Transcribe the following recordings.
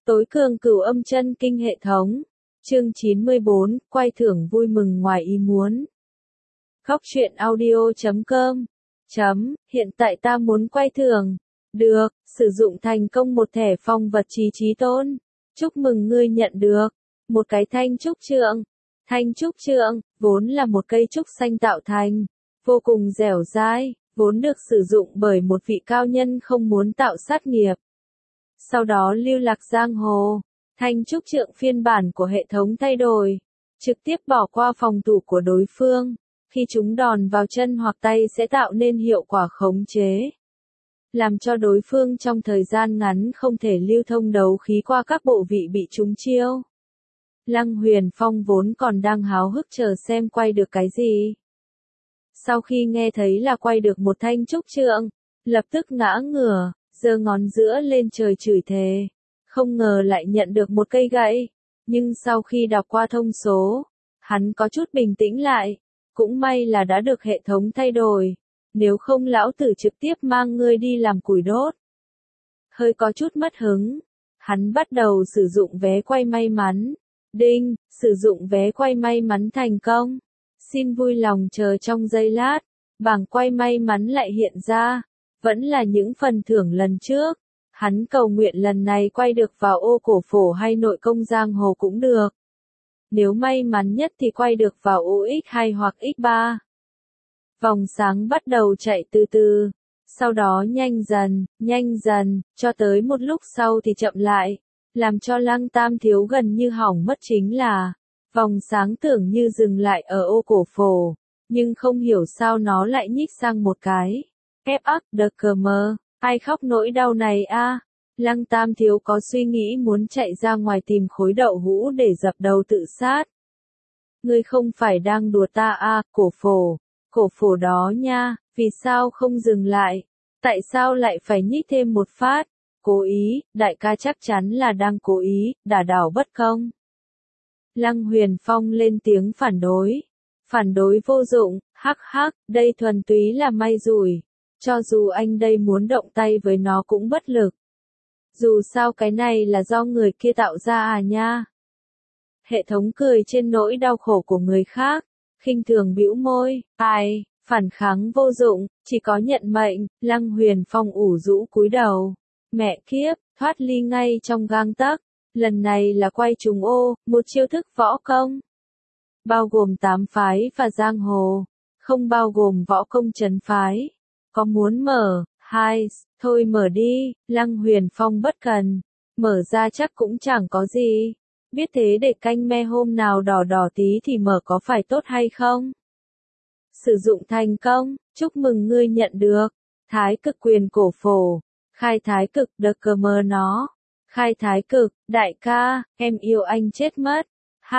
Tối cường cửu âm chân kinh hệ thống. Chương 94, quay thưởng vui mừng ngoài ý muốn. Khóc chuyện audio.com. Hiện tại ta muốn quay thưởng. Được, sử dụng thành công một thẻ phong vật trí trí tôn. Chúc mừng ngươi nhận được. Một cái thanh trúc trượng. Thanh trúc trượng, vốn là một cây trúc xanh tạo thành. Vô cùng dẻo dai, vốn được sử dụng bởi một vị cao nhân không muốn tạo sát nghiệp. Sau đó lưu lạc giang hồ, thanh trúc trượng phiên bản của hệ thống thay đổi, trực tiếp bỏ qua phòng thủ của đối phương, khi chúng đòn vào chân hoặc tay sẽ tạo nên hiệu quả khống chế, làm cho đối phương trong thời gian ngắn không thể lưu thông đấu khí qua các bộ vị bị trúng chiêu. Lăng Huyền Phong vốn còn đang háo hức chờ xem quay được cái gì. Sau khi nghe thấy là quay được một thanh trúc trượng, lập tức ngã ngửa, giơ ngón giữa lên trời chửi thề, không ngờ lại nhận được một cây gậy, nhưng sau khi đọc qua thông số, hắn có chút bình tĩnh lại, cũng may là đã được hệ thống thay đổi, nếu không lão tử trực tiếp mang ngươi đi làm củi đốt. Hơi có chút mất hứng, hắn bắt đầu sử dụng vé quay may mắn, đinh, sử dụng vé quay may mắn thành công, xin vui lòng chờ trong giây lát, bảng quay may mắn lại hiện ra. Vẫn là những phần thưởng lần trước, hắn cầu nguyện lần này quay được vào ô cổ phổ hay nội công giang hồ cũng được. Nếu may mắn nhất thì quay được vào ô X2 hoặc X3. Vòng sáng bắt đầu chạy từ từ, sau đó nhanh dần, cho tới một lúc sau thì chậm lại, làm cho Lăng Tam Thiếu gần như hỏng mất chính là, vòng sáng tưởng như dừng lại ở ô cổ phổ, nhưng không hiểu sao nó lại nhích sang một cái. FACDCM, ai khóc nỗi đau này a? Lăng Tam Thiếu có suy nghĩ muốn chạy ra ngoài tìm khối đậu hũ để dập đầu tự sát. Ngươi không phải đang đùa ta a, cổ phổ đó nha, vì sao không dừng lại? Tại sao lại phải nhích thêm một phát? Cố ý, đại ca chắc chắn là đang cố ý, đả đảo bất công. Lăng Huyền Phong lên tiếng phản đối vô dụng, hắc, đây thuần túy là may rủi. Cho dù anh đây muốn động tay với nó cũng bất lực. Dù sao cái này là do người kia tạo ra à nha. Hệ thống cười trên nỗi đau khổ của người khác, khinh thường bĩu môi, ai, phản kháng vô dụng, chỉ có nhận mệnh. Lăng Huyền Phong ủ rũ cúi đầu. Mẹ kiếp, thoát ly ngay trong gang tấc, lần này là quay trùng ô, một chiêu thức võ công. Bao gồm 8 phái và giang hồ, không bao gồm võ công trấn phái. Có muốn mở, thôi mở đi, Lăng Huyền Phong bất cần, mở ra chắc cũng chẳng có gì, biết thế để canh me hôm nào đỏ tí thì mở có phải tốt hay không? Sử dụng thành công, chúc mừng ngươi nhận được, thái cực quyền cổ phổ, khai thái cực DCM nó, khai thái cực, đại ca, em yêu anh chết mất,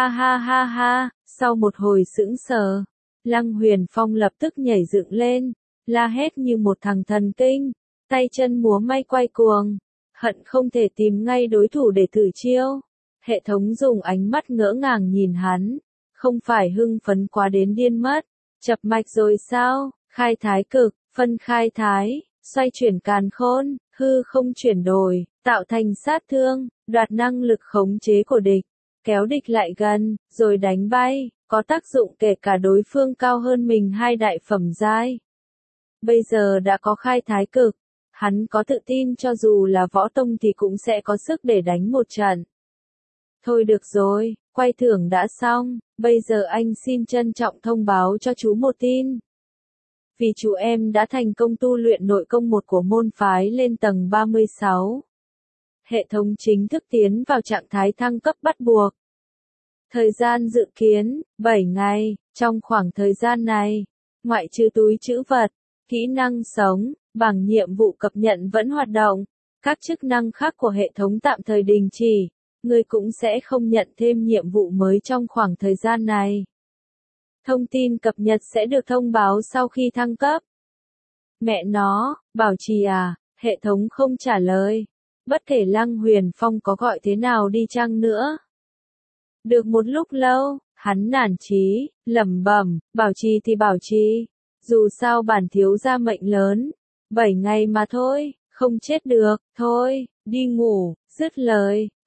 ha, sau một hồi sững sờ, Lăng Huyền Phong lập tức nhảy dựng lên. La hét như một thằng thần kinh, tay chân múa may quay cuồng, hận không thể tìm ngay đối thủ để thử chiêu. Hệ thống dùng ánh mắt ngỡ ngàng nhìn hắn, không phải hưng phấn quá đến điên mất, chập mạch rồi sao, khai thái cực, phân khai thái, xoay chuyển càn khôn, hư không chuyển đổi, tạo thành sát thương, đoạt năng lực khống chế của địch, kéo địch lại gần, rồi đánh bay, có tác dụng kể cả đối phương cao hơn mình 2 đại phẩm giai. Bây giờ đã có khai thái cực, hắn có tự tin cho dù là võ tông thì cũng sẽ có sức để đánh một trận. Thôi được rồi, quay thưởng đã xong, bây giờ anh xin trân trọng thông báo cho chú một tin. Vì chú em đã thành công tu luyện nội công 1 của môn phái lên tầng 36. Hệ thống chính thức tiến vào trạng thái thăng cấp bắt buộc. Thời gian dự kiến, 7 ngày, trong khoảng thời gian này, ngoại trừ túi trữ vật, kỹ năng sống, bảng nhiệm vụ cập nhật vẫn hoạt động, các chức năng khác của hệ thống tạm thời đình chỉ, người cũng sẽ không nhận thêm nhiệm vụ mới trong khoảng thời gian này. Thông tin cập nhật sẽ được thông báo sau khi thăng cấp. Mẹ nó, bảo trì à, hệ thống không trả lời. Bất kể Lăng Huyền Phong có gọi thế nào đi chăng nữa. Được một lúc lâu, hắn nản chí, lẩm bẩm, bảo trì thì bảo trì. Dù sao bản thiếu gia mệnh lớn, 7 ngày mà thôi, không chết được, thôi, đi ngủ, dứt lời,